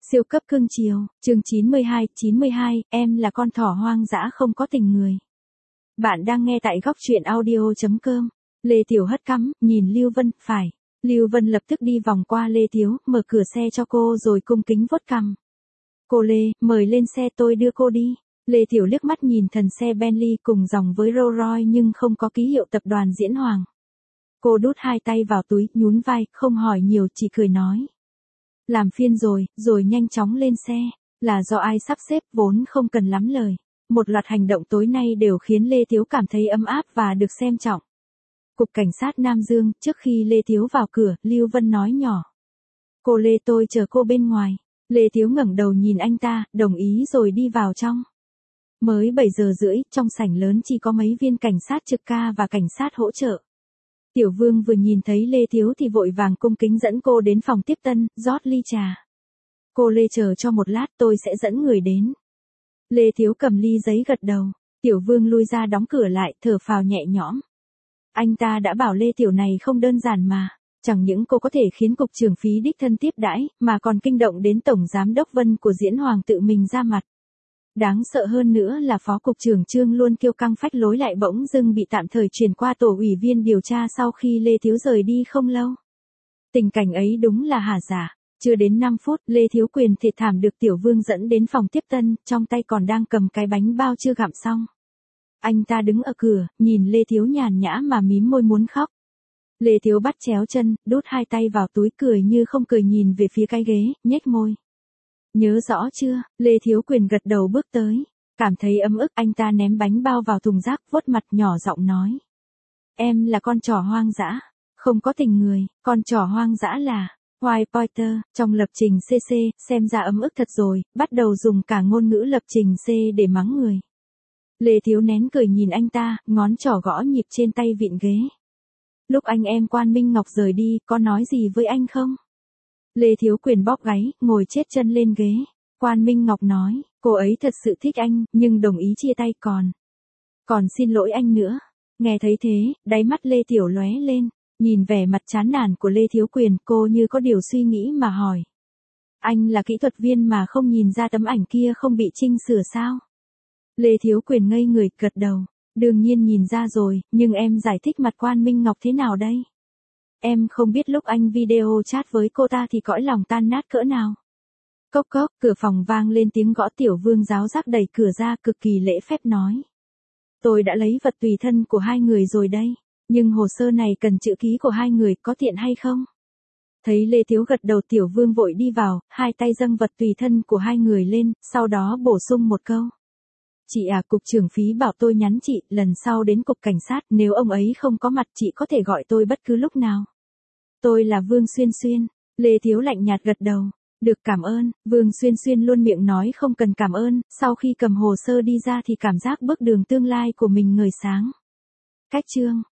Siêu cấp cưng chiều, chương 92, em là con thỏ hoang dã không có tình người. Bạn đang nghe tại góc truyện audio.com. Lê Tiểu hất cằm, nhìn Lưu Vân, phải. Lưu Vân lập tức đi vòng qua Lê Thiếu, mở cửa xe cho cô rồi cung kính vuốt cằm. Cô Lê, mời lên xe tôi đưa cô đi. Lê Tiểu liếc mắt nhìn thần xe Bentley cùng dòng với Rolls Royce nhưng không có ký hiệu tập đoàn Diễn Hoàng. Cô đút hai tay vào túi, nhún vai, không hỏi nhiều chỉ cười nói. Làm phiền rồi nhanh chóng lên xe, là do ai sắp xếp vốn không cần lắm lời. Một loạt hành động tối nay đều khiến Lê Thiếu cảm thấy ấm áp và được xem trọng. Cục Cảnh sát Nam Dương, trước khi Lê Thiếu vào cửa, Lưu Vân nói nhỏ. Cô Lê tôi chờ cô bên ngoài. Lê Thiếu ngẩng đầu nhìn anh ta, đồng ý rồi đi vào trong. Mới 7 giờ rưỡi, trong sảnh lớn chỉ có mấy viên cảnh sát trực ca và cảnh sát hỗ trợ. Tiểu Vương vừa nhìn thấy Lê Thiếu thì vội vàng cung kính dẫn cô đến phòng tiếp tân, rót ly trà. Cô Lê chờ cho một lát tôi sẽ dẫn người đến. Lê Thiếu cầm ly giấy gật đầu. Tiểu Vương lui ra đóng cửa lại, thở phào nhẹ nhõm. Anh ta đã bảo Lê Tiểu này không đơn giản mà. Chẳng những cô có thể khiến cục trưởng Phí đích thân tiếp đãi, mà còn kinh động đến tổng giám đốc Vân của Diễn Hoàng tự mình ra mặt. Đáng sợ hơn nữa là phó cục trưởng Trương luôn kiêu căng phách lối lại bỗng dưng bị tạm thời chuyển qua tổ ủy viên điều tra sau khi Lê Thiếu rời đi không lâu. Tình cảnh ấy đúng là hả giả. Chưa đến 5 phút, Lê Thiếu Quyền thiệt thảm được Tiểu Vương dẫn đến phòng tiếp tân, trong tay còn đang cầm cái bánh bao chưa gặm xong. Anh ta đứng ở cửa, nhìn Lê Thiếu nhàn nhã mà mím môi muốn khóc. Lê Thiếu bắt chéo chân, đút hai tay vào túi cười như không cười nhìn về phía cái ghế, nhếch môi. Nhớ rõ chưa? Lê Thiếu Quyền gật đầu bước tới. Cảm thấy ấm ức, anh ta ném bánh bao vào thùng rác, vuốt mặt nhỏ giọng nói. Em là con trỏ hoang dã, không có tình người, con trỏ hoang dã là White Pointer. Trong lập trình CC, xem ra ấm ức thật rồi, bắt đầu dùng cả ngôn ngữ lập trình C để mắng người. Lê Thiếu nén cười nhìn anh ta, ngón trỏ gõ nhịp trên tay vịn ghế. Lúc anh em Quan Minh Ngọc rời đi, có nói gì với anh không? Lê Thiếu Quyền bóp gáy, ngồi chết chân lên ghế. Quan Minh Ngọc nói, cô ấy thật sự thích anh, nhưng đồng ý chia tay còn xin lỗi anh nữa. Nghe thấy thế, đáy mắt Lê Tiểu lóe lên, nhìn vẻ mặt chán nản của Lê Thiếu Quyền, cô như có điều suy nghĩ mà hỏi. Anh là kỹ thuật viên mà không nhìn ra tấm ảnh kia không bị chỉnh sửa sao? Lê Thiếu Quyền ngây người, gật đầu. Đương nhiên nhìn ra rồi, nhưng em giải thích mặt Quan Minh Ngọc thế nào đây? Em không biết lúc anh video chat với cô ta thì cõi lòng tan nát cỡ nào. Cốc cốc, cửa phòng vang lên tiếng gõ. Tiểu Vương giáo giác đẩy cửa ra, cực kỳ lễ phép nói. Tôi đã lấy vật tùy thân của hai người rồi đây, nhưng hồ sơ này cần chữ ký của hai người, có tiện hay không? Thấy Lê Thiếu gật đầu, Tiểu Vương vội đi vào, hai tay dâng vật tùy thân của hai người lên, sau đó bổ sung một câu. Chị à, cục trưởng Phí bảo tôi nhắn chị, lần sau đến cục cảnh sát, nếu ông ấy không có mặt chị có thể gọi tôi bất cứ lúc nào. Tôi là Vương Xuyên Xuyên. Lê Thiếu lạnh nhạt gật đầu. Được, cảm ơn. Vương Xuyên Xuyên luôn miệng nói không cần cảm ơn, sau khi cầm hồ sơ đi ra thì cảm giác bước đường tương lai của mình ngời sáng. Cách chương